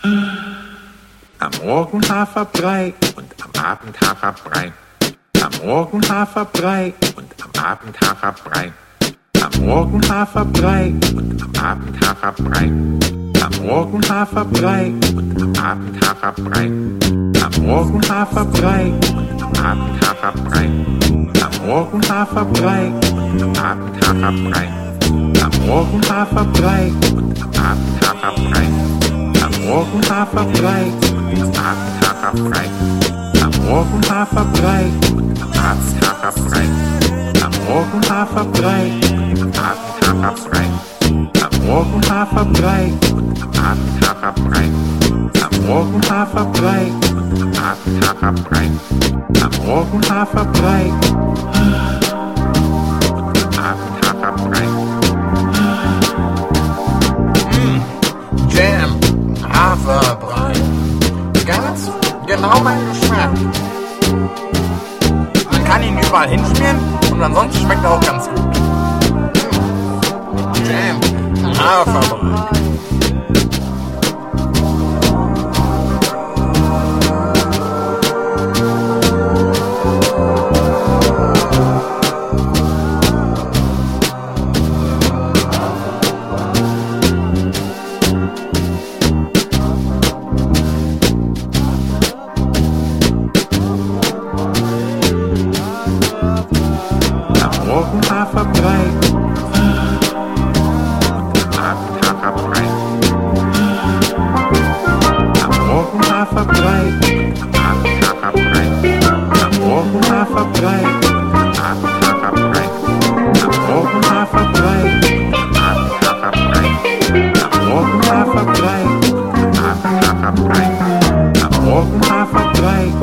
Am Morgen Haferbrei und am Abend Haferbrei. Am Morgen Haferbrei und am Abend Haferbrei. Am Morgen Haferbrei und am Abend Haferbrei. Am Morgen Haferbrei und am Abend Haferbrei. Am Morgen Haferbrei und am Abend Haferbrei. Am Morgen Haferbrei und am Abend Haferbrei. Am Morgen Haferbrei und am Abend Haferbrei. Am Morgen Haferbrei und am Abend Haferbrei. Am Morgen Haferbrei und am Abend Haferbrei. Am Morgen Haferbrei und am Abend Haferbrei. Am Morgen Haferbrei und am Abend Haferbrei. Am Morgen Haferbrei und am Abend Haferbrei. Am Morgen Haferbrei und am Abend Haferbrei. Jam, Haferbrei. Ganz genau mein Geschmack. Man kann ihn überall hinschmieren und ansonsten schmeckt er auch ganz gut. Jam, Haferbrei. Morgen Haferbrei und am Abend Haferbrei. Am Morgen Haferbrei und am Abend Haferbrei. Am Morgen Haferbrei und am Abend Haferbrei. Am Morgen Haferbrei und am Abend Haferbrei. Am Morgen Haferbrei und am Abend Haferbrei. Am Morgen Haferbrei.